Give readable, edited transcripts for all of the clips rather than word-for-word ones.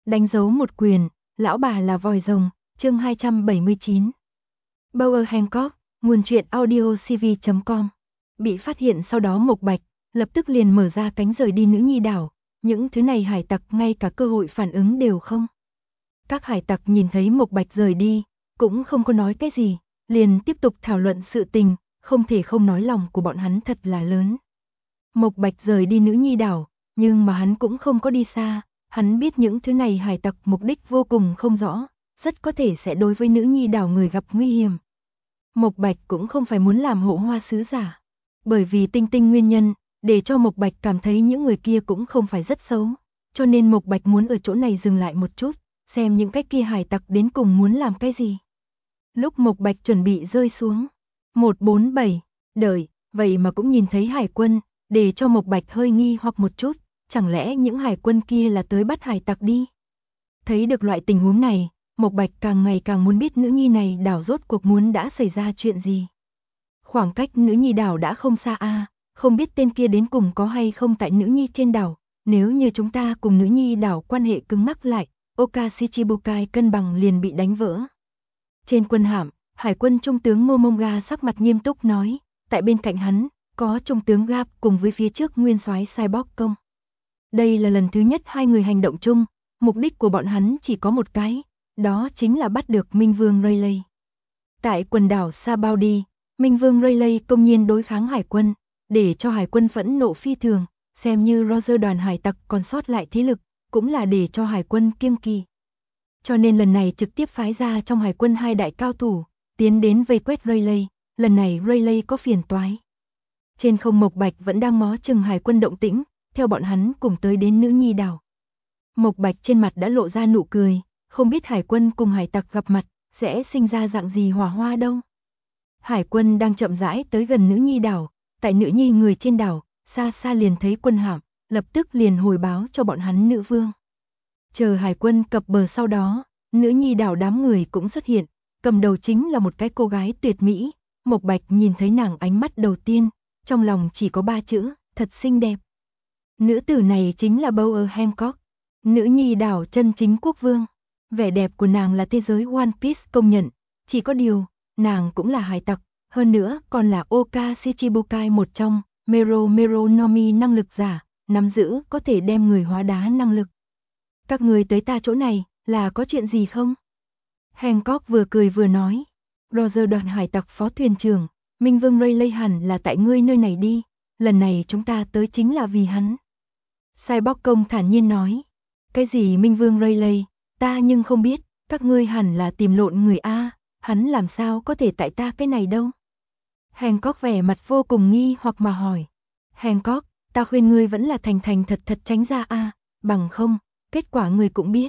Đánh dấu một quyền, lão bà là vòi rồng, chương 279. Bower Hancock, nguồn truyện audio cv.com. Bị phát hiện sau đó Mộc Bạch, lập tức liền mở ra cánh rời đi nữ nhi đảo, những thứ này hải tặc ngay cả cơ hội phản ứng đều không. Các hải tặc nhìn thấy Mộc Bạch rời đi, cũng không có nói cái gì, liền tiếp tục thảo luận sự tình, không thể không nói lòng của bọn hắn thật là lớn. Mộc Bạch rời đi nữ nhi đảo, nhưng mà hắn cũng không có đi xa, hắn biết những thứ này hải tặc mục đích vô cùng không rõ, rất có thể sẽ đối với nữ nhi đảo người gặp nguy hiểm. Mộc Bạch cũng không phải muốn làm hộ hoa sứ giả, bởi vì Tinh Tinh nguyên nhân, để cho Mộc Bạch cảm thấy những người kia cũng không phải rất xấu, cho nên Mộc Bạch muốn ở chỗ này dừng lại một chút, xem những cái kia hải tặc đến cùng muốn làm cái gì. Lúc Mộc Bạch chuẩn bị rơi xuống, 147, đợi, vậy mà cũng nhìn thấy hải quân, để cho Mộc Bạch hơi nghi hoặc một chút, chẳng lẽ những hải quân kia là tới bắt hải tặc đi. Thấy được loại tình huống này, Mộc Bạch càng ngày càng muốn biết nữ nhi này đảo rốt cuộc muốn đã xảy ra chuyện gì. Khoảng cách nữ nhi đảo đã không xa không biết tên kia đến cùng có hay không tại nữ nhi trên đảo, nếu như chúng ta cùng nữ nhi đảo quan hệ cứng mắc lại, Oka Shichibukai cân bằng liền bị đánh vỡ. Trên quân hạm, hải quân trung tướng Momonga sắc mặt nghiêm túc nói, tại bên cạnh hắn, có trung tướng Gap cùng với phía trước nguyên soái Cyborg công. Đây là lần thứ nhất hai người hành động chung, mục đích của bọn hắn chỉ có một cái, đó chính là bắt được Minh Vương Rayleigh. Tại quần đảo Sabaudi, Minh Vương Rayleigh công nhiên đối kháng hải quân, để cho hải quân phẫn nộ phi thường, xem như Roger đoàn hải tặc còn sót lại thế lực, cũng là để cho hải quân kiêng kỵ. Cho nên lần này trực tiếp phái ra trong hải quân hai đại cao thủ, tiến đến vây quét Rayleigh, lần này Rayleigh có phiền toái. Trên không Mộc Bạch vẫn đang ngó chừng hải quân động tĩnh, theo bọn hắn cùng tới đến nữ nhi đảo. Mộc Bạch trên mặt đã lộ ra nụ cười, không biết hải quân cùng hải tặc gặp mặt, sẽ sinh ra dạng gì hỏa hoa đâu. Hải quân đang chậm rãi tới gần nữ nhi đảo, tại nữ nhi người trên đảo, xa xa liền thấy quân hạm, lập tức liền hồi báo cho bọn hắn nữ vương. Chờ hải quân cập bờ sau đó, nữ nhi đảo đám người cũng xuất hiện, cầm đầu chính là một cái cô gái tuyệt mỹ, Mộc Bạch nhìn thấy nàng ánh mắt đầu tiên, trong lòng chỉ có 3 chữ, thật xinh đẹp. Nữ tử này chính là Bower Hancock, nữ nhi đảo chân chính quốc vương. Vẻ đẹp của nàng là thế giới One Piece công nhận, chỉ có điều, nàng cũng là hải tặc, hơn nữa còn là Oka Shichibukai một trong, Mero Nomi năng lực giả, nắm giữ có thể đem người hóa đá năng lực. Các người tới ta chỗ này, là có chuyện gì không? Hancock vừa cười vừa nói, Roger đoàn hải tặc phó thuyền trưởng, Minh Vương Rayleigh hẳn là tại ngươi nơi này đi, lần này chúng ta tới chính là vì hắn. Cyborg công thản nhiên nói, cái gì Minh Vương Rayleigh, ta nhưng không biết, các ngươi hẳn là tìm lộn người hắn làm sao có thể tại ta cái này đâu. Hancock vẻ mặt vô cùng nghi hoặc mà hỏi, Hancock, ta khuyên ngươi vẫn là thành thành thật thật tránh ra bằng không, kết quả ngươi cũng biết.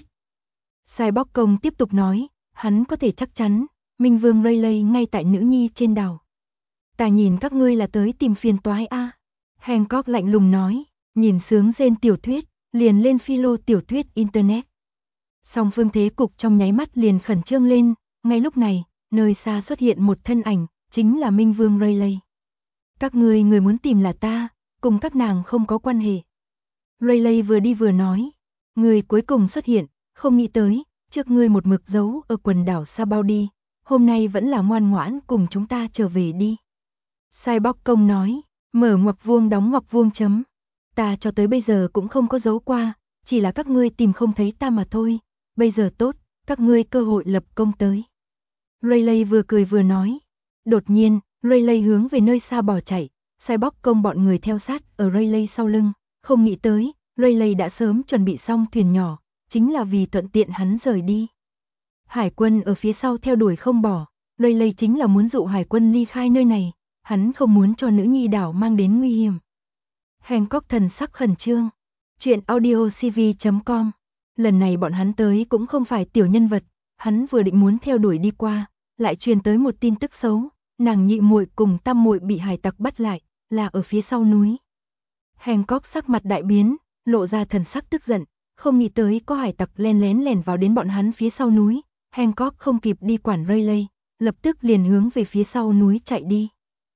Cyborg công tiếp tục nói, hắn có thể chắc chắn, Minh Vương Rayleigh ngay tại nữ nhi trên đảo. Ta nhìn các ngươi là tới tìm phiền toái Hancock lạnh lùng nói, nhìn sướng rên tiểu thuyết, liền lên philo tiểu thuyết internet. Song phương thế cục trong nháy mắt liền khẩn trương lên, ngay lúc này, nơi xa xuất hiện một thân ảnh, chính là Minh Vương Rayleigh. Các người muốn tìm là ta, cùng các nàng không có quan hệ. Rayleigh vừa đi vừa nói, người cuối cùng xuất hiện, không nghĩ tới, trước ngươi một mực giấu ở quần đảo Sabaudi, hôm nay vẫn là ngoan ngoãn cùng chúng ta trở về đi. Cyborg công nói, mở ngoặc vuông đóng ngoặc vuông chấm. Ta cho tới bây giờ cũng không có giấu qua, chỉ là các ngươi tìm không thấy ta mà thôi. Bây giờ tốt, các ngươi cơ hội lập công tới. Rayleigh vừa cười vừa nói. Đột nhiên, Rayleigh hướng về nơi xa bỏ chạy, Cyborg công bọn người theo sát ở Rayleigh sau lưng, không nghĩ tới, Rayleigh đã sớm chuẩn bị xong thuyền nhỏ, chính là vì thuận tiện hắn rời đi. Hải quân ở phía sau theo đuổi không bỏ, Rayleigh chính là muốn dụ hải quân ly khai nơi này, hắn không muốn cho nữ nhi đảo mang đến nguy hiểm. Hancock thần sắc khẩn trương. Chuyện audio cv.com. Lần này bọn hắn tới cũng không phải tiểu nhân vật, hắn vừa định muốn theo đuổi đi qua, lại truyền tới một tin tức xấu, nàng nhị muội cùng tam muội bị hải tặc bắt lại, là ở phía sau núi. Hancock sắc mặt đại biến, lộ ra thần sắc tức giận, không nghĩ tới có hải tặc lén lẻn vào đến bọn hắn phía sau núi. Hancock không kịp đi quản Rayleigh, lập tức liền hướng về phía sau núi chạy đi.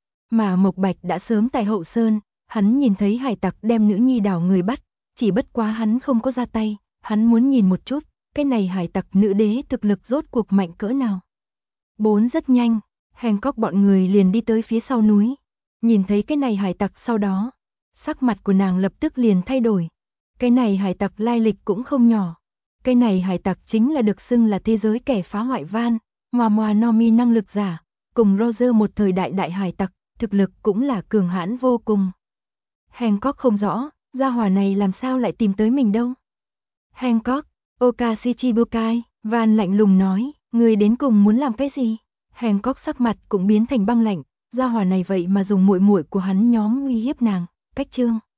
Mà Mộc Bạch đã sớm tại hậu sơn, hắn nhìn thấy hải tặc đem nữ nhi đảo người bắt, chỉ bất quá hắn không có ra tay, Hắn muốn nhìn một chút, cái này hải tặc nữ đế thực lực rốt cuộc mạnh cỡ nào. 4 rất nhanh, Hancock bọn người liền đi tới phía sau núi. Nhìn thấy cái này hải tặc sau đó, sắc mặt của nàng lập tức liền thay đổi. Cái này hải tặc lai lịch cũng không nhỏ. Cái này hải tặc chính là được xưng là thế giới kẻ phá hoại van, Moa Nomi năng lực giả, cùng Roger một thời đại đại hải tặc, thực lực cũng là cường hãn vô cùng. Hancock không rõ, gia hỏa này làm sao lại tìm tới mình đâu. Hancock, Okashichibukai, Van lạnh lùng nói, người đến cùng muốn làm cái gì? Hancock sắc mặt cũng biến thành băng lạnh, gia hỏa này vậy mà dùng muội muội của hắn nhóm uy hiếp nàng, cách trương.